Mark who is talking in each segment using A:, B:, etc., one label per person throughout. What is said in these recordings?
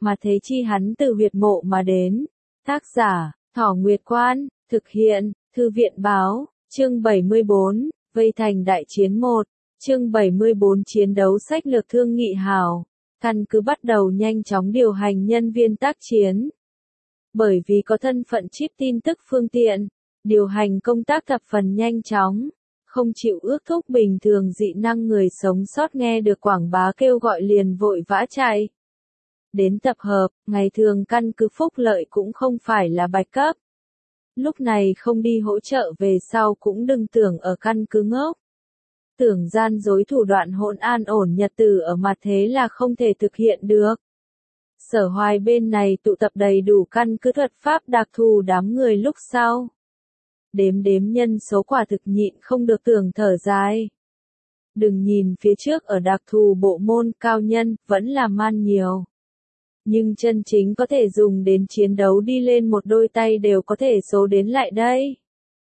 A: mà thế chi hắn từ huyệt mộ mà đến. Tác giả, Thỏ Nguyệt Quan, thực hiện, Thư viện báo, chương 74, Vây thành đại chiến 1, chương 74 chiến đấu sách lược Thương Nghị Hào, căn cứ bắt đầu nhanh chóng điều hành nhân viên tác chiến. Bởi vì có thân phận chip tin tức phương tiện, điều hành công tác thập phần nhanh chóng, không chịu ước thúc bình thường dị năng người sống sót nghe được quảng bá kêu gọi liền vội vã chạy. Đến tập hợp, ngày thường căn cứ phúc lợi cũng không phải là bạch cấp. Lúc này không đi hỗ trợ về sau cũng đừng tưởng ở căn cứ ngốc. Tưởng gian dối thủ đoạn hỗn an ổn nhật tử ở mặt thế là không thể thực hiện được. Sở Hoài bên này tụ tập đầy đủ căn cứ thuật pháp đặc thù đám người lúc sau. Đếm nhân số quả thực nhịn không được tưởng thở dài. Đừng nhìn phía trước ở đặc thù bộ môn cao nhân, vẫn là man nhiều. Nhưng chân chính có thể dùng đến chiến đấu đi lên một đôi tay đều có thể số đến lại đây.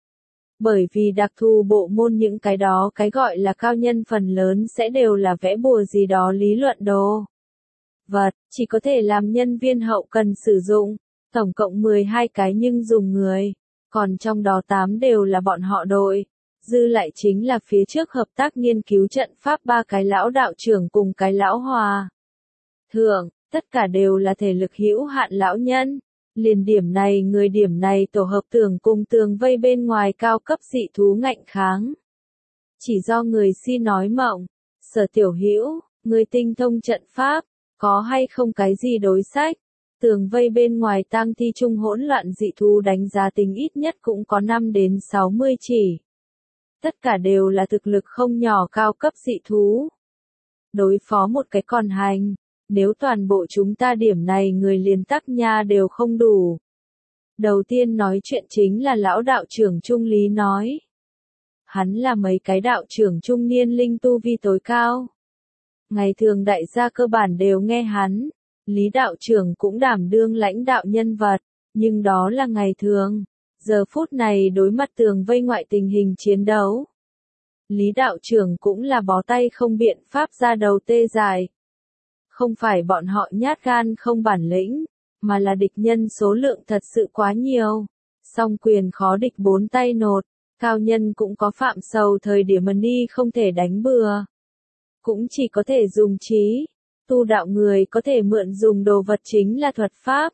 A: Bởi vì đặc thù bộ môn những cái đó cái gọi là cao nhân phần lớn sẽ đều là vẽ bùa gì đó lý luận đồ. Vật, chỉ có thể làm nhân viên hậu cần sử dụng, tổng cộng 12 cái nhưng dùng người, còn trong đó 8 đều là bọn họ đội. Dư lại chính là phía trước hợp tác nghiên cứu trận pháp 3 cái lão đạo trưởng cùng cái lão hòa thượng, tất cả đều là thể lực hữu hạn lão nhân. Liền điểm này tổ hợp tưởng cùng tường vây bên ngoài cao cấp dị thú ngạnh kháng. Chỉ do người si nói mộng, Sở Tiểu Hữu, người tinh thông trận pháp, có hay không cái gì đối sách? Tường vây bên ngoài tang thi trung hỗn loạn dị thú đánh giá tính ít nhất cũng có 5 đến 60 chỉ. Tất cả đều là thực lực không nhỏ cao cấp dị thú. Đối phó một cái còn hành, nếu toàn bộ chúng ta điểm này người liền tắc nha đều không đủ. Đầu tiên nói chuyện chính là lão đạo trưởng Trung Lý nói. Hắn là mấy cái đạo trưởng trung niên linh tu vi tối cao. Ngày thường đại gia cơ bản đều nghe hắn, Lý đạo trưởng cũng đảm đương lãnh đạo nhân vật, nhưng đó là ngày thường. Giờ phút này đối mặt tường vây ngoại tình hình chiến đấu. Lý đạo trưởng cũng là bó tay không biện pháp ra đầu tê dại. Không phải bọn họ nhát gan không bản lĩnh, mà là địch nhân số lượng thật sự quá nhiều. Song quyền khó địch bốn tay nột, cao nhân cũng có phạm sầu thời điểm đi không thể đánh bừa. Cũng chỉ có thể dùng trí, tu đạo người có thể mượn dùng đồ vật chính là thuật pháp.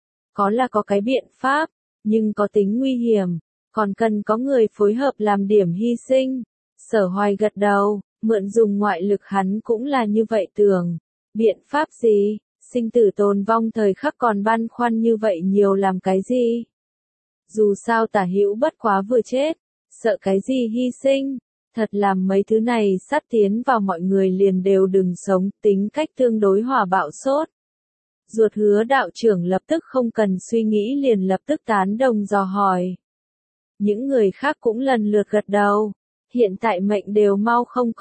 A: Có cái biện pháp, nhưng có tính nguy hiểm, còn cần có người phối hợp làm điểm hy sinh. Sở Hoài gật đầu, mượn dùng ngoại lực hắn cũng là như vậy tưởng. Biện pháp gì, sinh tử tồn vong thời khắc còn băn khoăn như vậy nhiều làm cái gì? Dù sao Tả Hữu bất quá vừa chết, sợ cái gì hy sinh, thật làm mấy thứ này sát tiến vào mọi người liền đều đừng sống, tính cách tương đối hòa bạo sốt. Ruột Hứa đạo trưởng lập tức không cần suy nghĩ liền lập tức tán đồng dò hỏi. Những người khác cũng lần lượt gật đầu, hiện tại mệnh đều mau không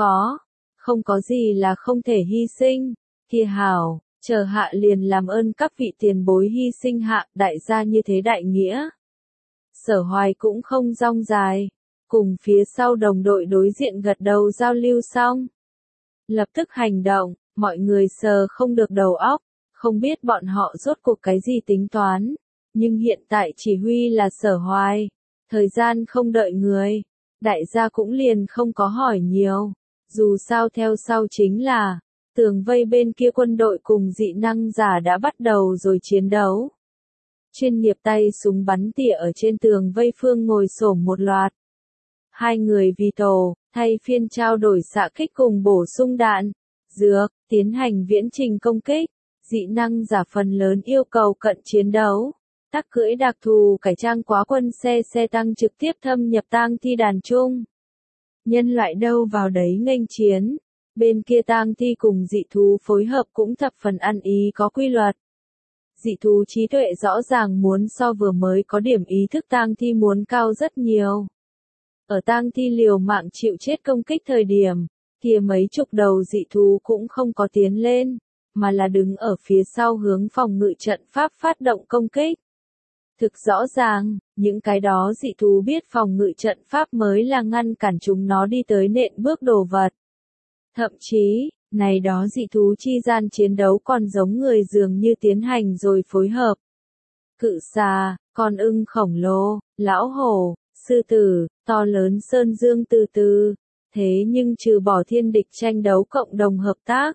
A: có gì là không thể hy sinh. Kia hảo, chờ hạ liền làm ơn các vị tiền bối hy sinh hạ, đại gia như thế đại nghĩa. Sở Hoài cũng không rong dài, cùng phía sau đồng đội đối diện gật đầu giao lưu xong. Lập tức hành động, mọi người sờ không được đầu óc, không biết bọn họ rốt cuộc cái gì tính toán, nhưng hiện tại chỉ huy là Sở Hoài, thời gian không đợi người, đại gia cũng liền không có hỏi nhiều, dù sao theo sau chính là tường vây bên kia quân đội cùng dị năng giả đã bắt đầu rồi chiến đấu. Chuyên nghiệp tay súng bắn tỉa ở trên tường vây phương ngồi xổm một loạt. Hai người vì tổ, thay phiên trao đổi xạ kích cùng bổ sung đạn, dược, tiến hành viễn trình công kích. Dị năng giả phần lớn yêu cầu cận chiến đấu. Tắc cưỡi đặc thù cải trang quá quân xe tăng trực tiếp thâm nhập tang thi đàn chung. Nhân loại đâu vào đấy nghênh chiến. Bên kia tang thi cùng dị thú phối hợp cũng thập phần ăn ý có quy luật. Dị thú trí tuệ rõ ràng muốn so vừa mới có điểm ý thức tang thi muốn cao rất nhiều. Ở tang thi liều mạng chịu chết công kích thời điểm, kia mấy chục đầu dị thú cũng không có tiến lên, mà là đứng ở phía sau hướng phòng ngự trận pháp phát động công kích. Thực rõ ràng, những cái đó dị thú biết phòng ngự trận pháp mới là ngăn cản chúng nó đi tới nện bước đồ vật. Thậm chí, Này đó dị thú chi gian chiến đấu còn giống người dường như tiến hành rồi phối hợp. Cự xà, con ưng khổng lồ, lão hổ, sư tử, to lớn sơn dương từ từ. Thế nhưng trừ bỏ thiên địch tranh đấu cộng đồng hợp tác.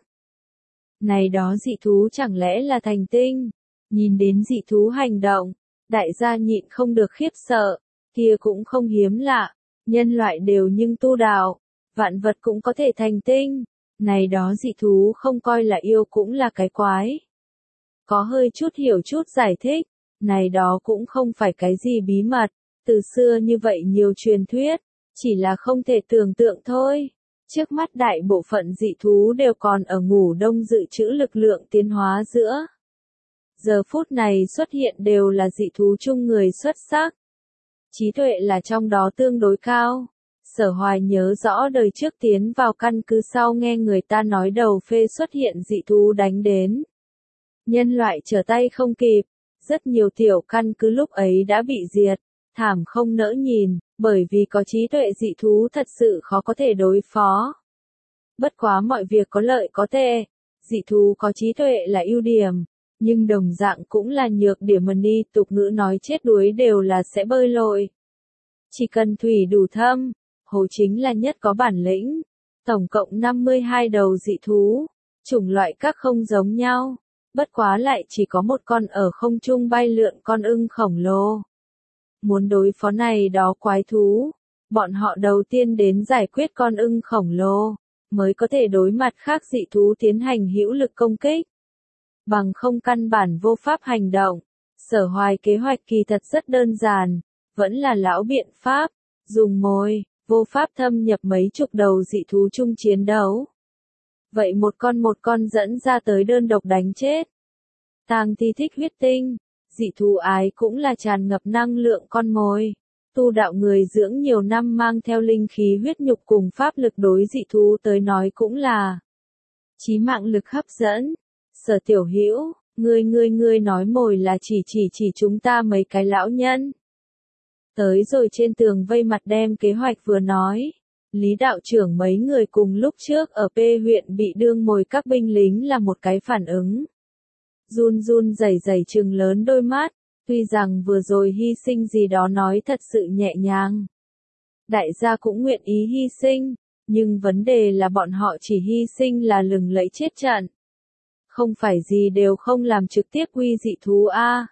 A: Này đó dị thú chẳng lẽ là thành tinh? Nhìn đến dị thú hành động, đại gia nhịn không được khiếp sợ, kia cũng không hiếm lạ, nhân loại đều nhưng tu đạo, vạn vật cũng có thể thành tinh, này đó dị thú không coi là yêu cũng là cái quái. Có hơi chút hiểu chút giải thích, này đó cũng không phải cái gì bí mật, từ xưa như vậy nhiều truyền thuyết, chỉ là không thể tưởng tượng thôi. Trước mắt đại bộ phận dị thú đều còn ở ngủ đông dự trữ lực lượng tiến hóa giữa. Giờ phút này xuất hiện đều là dị thú chung người xuất sắc. Trí tuệ là trong đó tương đối cao. Sở Hoài nhớ rõ đời trước tiến vào căn cứ sau nghe người ta nói đầu phê xuất hiện dị thú đánh đến. Nhân loại trở tay không kịp, rất nhiều tiểu căn cứ lúc ấy đã bị diệt, thảm không nỡ nhìn, bởi vì có trí tuệ dị thú thật sự khó có thể đối phó. Bất quá mọi việc có lợi có tệ, dị thú có trí tuệ là ưu điểm, nhưng đồng dạng cũng là nhược điểm mà ni tục ngữ nói chết đuối đều là sẽ bơi lội. Chỉ cần thủy đủ thâm, hồ chính là nhất có bản lĩnh. Tổng cộng 52 đầu dị thú, chủng loại các không giống nhau, bất quá lại chỉ có một con ở không trung bay lượn con ưng khổng lồ. Muốn đối phó này đó quái thú, bọn họ đầu tiên đến giải quyết con ưng khổng lồ, mới có thể đối mặt khác dị thú tiến hành hữu lực công kích. Bằng không căn bản vô pháp hành động, Sở Hoài kế hoạch kỳ thật rất đơn giản, vẫn là lão biện pháp, dùng mồi, vô pháp thâm nhập mấy chục đầu dị thú chung chiến đấu. Vậy một con dẫn ra tới đơn độc đánh chết. Tang Thi thích huyết tinh, dị thú ái cũng là tràn ngập năng lượng con mồi. Tu đạo người dưỡng nhiều năm mang theo linh khí huyết nhục cùng pháp lực đối dị thú tới nói cũng là chí mạng lực hấp dẫn. Sở Tiểu Hữu, ngươi nói mồi là chỉ chúng ta mấy cái lão nhân. Tới rồi trên tường vây mặt đem kế hoạch vừa nói. Lý đạo trưởng mấy người cùng lúc trước ở P huyện bị đương mồi các binh lính là một cái phản ứng. Run rẩy trừng lớn đôi mắt, tuy rằng vừa rồi hy sinh gì đó nói thật sự nhẹ nhàng. Đại gia cũng nguyện ý hy sinh, nhưng vấn đề là bọn họ chỉ hy sinh là lừng lẫy chết trận. Không phải gì đều không làm trực tiếp quy dị thú a.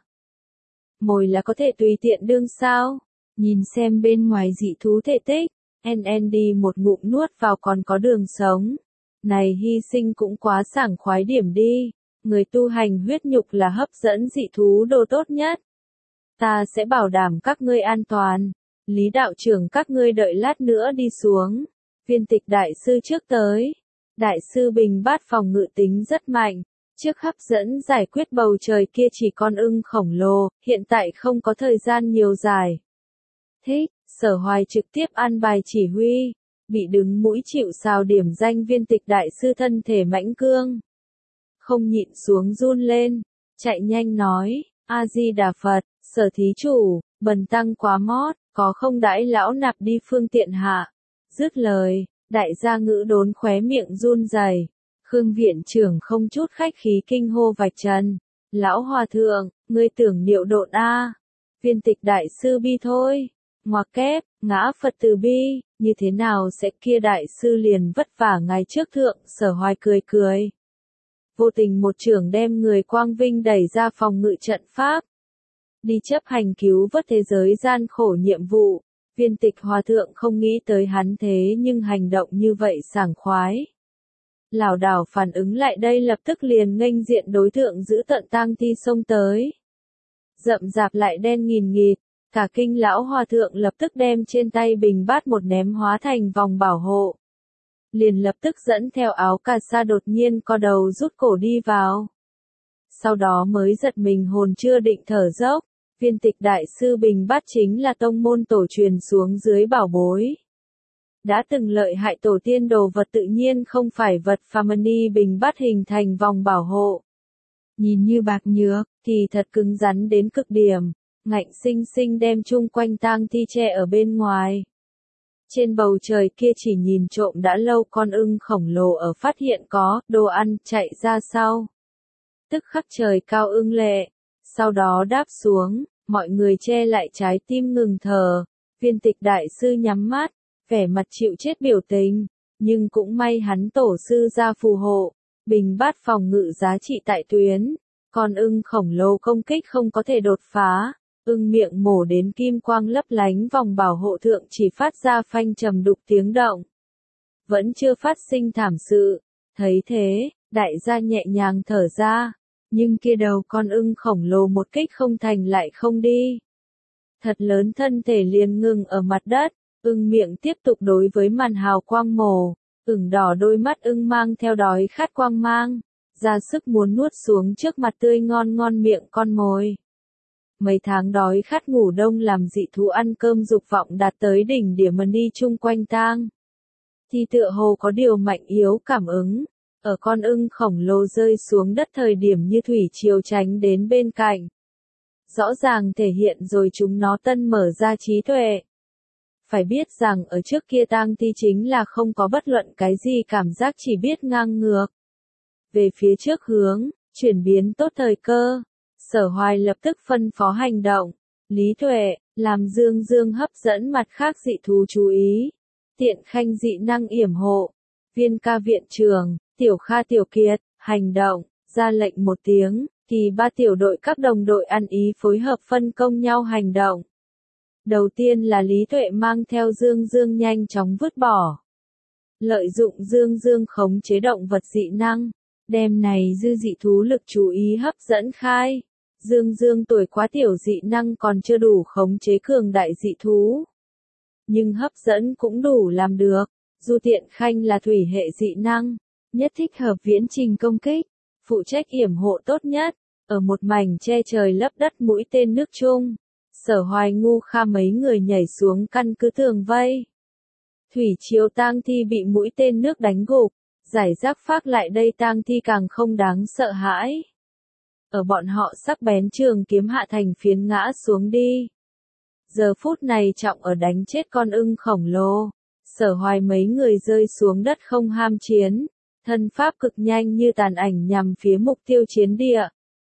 A: Mồi là có thể tùy tiện đương sao? Nhìn xem bên ngoài dị thú thể tích, NND một ngụm nuốt vào còn có đường sống. Này hy sinh cũng quá sảng khoái điểm đi, người tu hành huyết nhục là hấp dẫn dị thú đồ tốt nhất. Ta sẽ bảo đảm các ngươi an toàn, Lý đạo trưởng các ngươi đợi lát nữa đi xuống. Viên Tịch đại sư trước tới. Đại sư bình bát phòng ngự tính rất mạnh, trước hấp dẫn giải quyết bầu trời kia chỉ con ưng khổng lồ, hiện tại không có thời gian nhiều dài. Thích, Sở Hoài trực tiếp an bài chỉ huy, bị đứng mũi chịu sào điểm danh Viên Tịch đại sư thân thể mãnh cương. Không nhịn xuống run lên, chạy nhanh nói, A-di-đà Phật, Sở thí chủ, bần tăng quá mót, có không đãi lão nạp đi phương tiện hạ. Dứt lời, đại gia ngữ đốn khóe miệng run rẩy. Khương viện trưởng không chút khách khí kinh hô vạch trần. Lão hòa thượng, ngươi tưởng niệu độn a? Viên Tịch đại sư bi thôi. Ngoặc kép, ngã Phật từ bi, như thế nào sẽ kia đại sư liền vất vả ngày trước thượng, Sở Hoài cười. Vô tình một trưởng đem người quang vinh đẩy ra phòng ngự trận pháp. Đi chấp hành cứu vớt thế giới gian khổ nhiệm vụ. Viên Tịch hòa thượng không nghĩ tới hắn thế nhưng hành động như vậy sảng khoái. Lảo đảo phản ứng lại đây lập tức liền nghênh diện đối tượng giữ tận Tang Thi xông tới. Rậm rạp lại đen nghìn nghịt, cả kinh lão hòa thượng lập tức đem trên tay bình bát một ném hóa thành vòng bảo hộ. Liền lập tức dẫn theo áo cà sa đột nhiên co đầu rút cổ đi vào. Sau đó mới giật mình hồn chưa định thở dốc. Viên Tịch đại sư bình bát chính là tông môn tổ truyền xuống dưới bảo bối. Đã từng lợi hại tổ tiên đồ vật tự nhiên không phải vật phàm ni bình bát hình thành vòng bảo hộ. Nhìn như bạc nhược, thì thật cứng rắn đến cực điểm, ngạnh sinh sinh đem chung quanh Tang Thi che ở bên ngoài. Trên bầu trời kia chỉ nhìn trộm đã lâu, con ưng khổng lồ ở phát hiện có đồ ăn chạy ra sau. Tức khắc trời cao ưng lệ, sau đó đáp xuống, mọi người che lại trái tim ngừng thở, Viên Tịch đại sư nhắm mắt, vẻ mặt chịu chết biểu tình, nhưng cũng may hắn tổ sư ra phù hộ, bình bát phòng ngự giá trị tại tuyến, con ưng khổng lồ công kích không có thể đột phá, ưng miệng mổ đến kim quang lấp lánh, vòng bảo hộ thượng chỉ phát ra phanh trầm đục tiếng động. Vẫn chưa phát sinh thảm sự, thấy thế, đại gia nhẹ nhàng thở ra, nhưng kia đầu con ưng khổng lồ một kích không thành lại không đi. Thật lớn thân thể liền ngừng ở mặt đất, ưng miệng tiếp tục đối với màn hào quang mổ, ửng đỏ đôi mắt ưng mang theo đói khát quang mang, ra sức muốn nuốt xuống trước mặt tươi ngon ngon miệng con mồi. Mấy tháng đói khát ngủ đông làm dị thú ăn cơm dục vọng đạt tới đỉnh điểm mà đi chung quanh tang. Thì tựa hồ có điều mạnh yếu cảm ứng, ở con ưng khổng lồ rơi xuống đất thời điểm như thủy triều tránh đến bên cạnh. Rõ ràng thể hiện rồi chúng nó tân mở ra trí tuệ. Phải biết rằng ở trước kia tang thi chính là không có bất luận cái gì cảm giác, chỉ biết ngang ngược. Về phía trước hướng, chuyển biến tốt thời cơ, Sở Hoài lập tức phân phó hành động. Lý Tuệ, làm Dương Dương hấp dẫn mặt khác dị thú chú ý. Tiện Khanh dị năng yểm hộ. Viên Ca viện trưởng, Tiểu Kha Tiểu Kiệt, hành động, ra lệnh một tiếng, thì ba tiểu đội các đồng đội ăn ý phối hợp phân công nhau hành động. Đầu tiên là Lý Tuệ mang theo Dương Dương nhanh chóng vứt bỏ. Lợi dụng Dương Dương khống chế động vật dị năng, đem này dư dị thú lực chú ý hấp dẫn khai. Dương Dương tuổi quá tiểu, dị năng còn chưa đủ khống chế cường đại dị thú. Nhưng hấp dẫn cũng đủ làm được. Du Tiện Khanh là thủy hệ dị năng, nhất thích hợp viễn trình công kích, phụ trách yểm hộ tốt nhất, ở một mảnh che trời lấp đất mũi tên nước chung. Sở Hoài Ngu Kha mấy người nhảy xuống căn cứ tường vây. Thủy triều tang thi bị mũi tên nước đánh gục, giải rác phát lại đây tang thi càng không đáng sợ hãi. Ở bọn họ sắc bén trường kiếm hạ thành phiến ngã xuống đi. Giờ phút này trọng ở đánh chết con ưng khổng lồ. Sở Hoài mấy người rơi xuống đất không ham chiến, thân pháp cực nhanh như tàn ảnh nhằm phía mục tiêu chiến địa.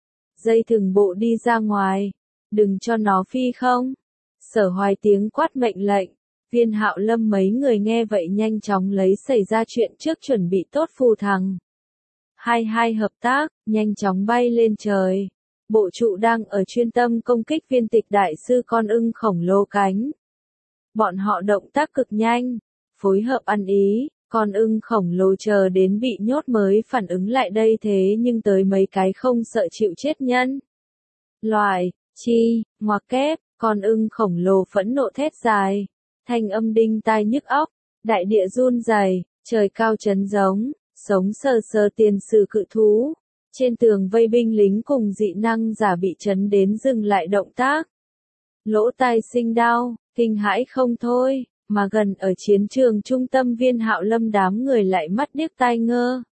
A: Dây thừng bộ đi ra ngoài, đừng cho nó phi không. Sở Hoài tiếng quát mệnh lệnh, Viên Hạo Lâm mấy người nghe vậy nhanh chóng lấy xảy ra chuyện trước chuẩn bị tốt phù thằng. Hai hợp tác, nhanh chóng bay lên trời. Bộ trụ đang ở chuyên tâm công kích Viên Tịch đại sư con ưng khổng lồ cánh. Bọn họ động tác cực nhanh, phối hợp ăn ý, con ưng khổng lồ chờ đến bị nhốt mới phản ứng lại đây, thế nhưng tới mấy cái không sợ chịu chết nhân. Loại, chi, ngoặc kép, con ưng khổng lồ phẫn nộ thét dài, thanh âm đinh tai nhức óc, đại địa run rẩy, trời cao chấn giống, sống sờ sờ tiền sử cự thú. Trên tường vây binh lính cùng dị năng giả bị chấn đến dừng lại động tác. Lỗ tai sinh đau, kinh hãi không thôi, mà gần ở chiến trường trung tâm Viên Hạo Lâm đám người lại mắt điếc tai ngơ.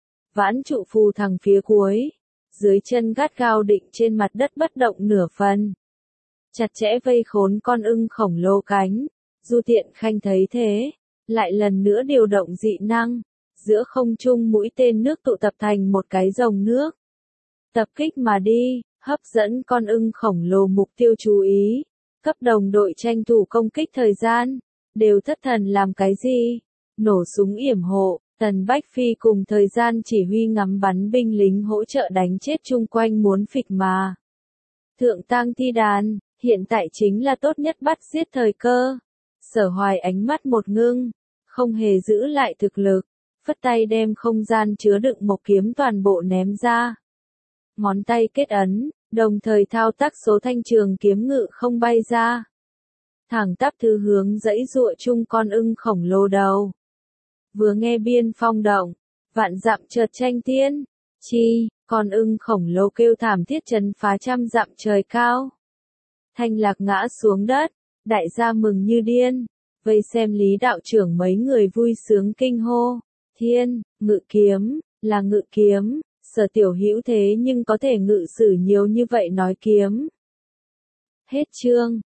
A: Vãn trụ phù thằng phía cuối, dưới chân gắt gao định trên mặt đất bất động nửa phần. Chặt chẽ vây khốn con ưng khổng lồ cánh. Du Tiện Khanh thấy thế, lại lần nữa điều động dị năng. Giữa không trung mũi tên nước tụ tập thành một cái rồng nước. Tập kích mà đi, hấp dẫn con ưng khổng lồ mục tiêu chú ý. Cấp đồng đội tranh thủ công kích thời gian. Đều thất thần làm cái gì? Nổ súng yểm hộ, Tần Bách Phi cùng thời gian chỉ huy ngắm bắn binh lính hỗ trợ đánh chết chung quanh muốn phịch mà. Thượng tang thi đàn, hiện tại chính là tốt nhất bắt giết thời cơ. Sở Hoài ánh mắt một ngưng, không hề giữ lại thực lực, phất tay đem không gian chứa đựng mộc kiếm toàn bộ ném ra. Ngón tay kết ấn, đồng thời thao tác số thanh trường kiếm ngự không bay ra. Thẳng tắp thứ hướng dãy dụa chung con ưng khổng lồ đầu. Vừa nghe biên phong động, vạn dặm chợt tranh tiên, chi, con ưng khổng lồ kêu thảm thiết chấn phá trăm dặm trời cao. Thanh Lạc ngã xuống đất, đại gia mừng như điên, vây xem Lý đạo trưởng mấy người vui sướng kinh hô, thiên, ngự kiếm, là ngự kiếm, Sở tiểu hữu thế nhưng có thể ngự sử nhiều như vậy nói kiếm. Hết chương.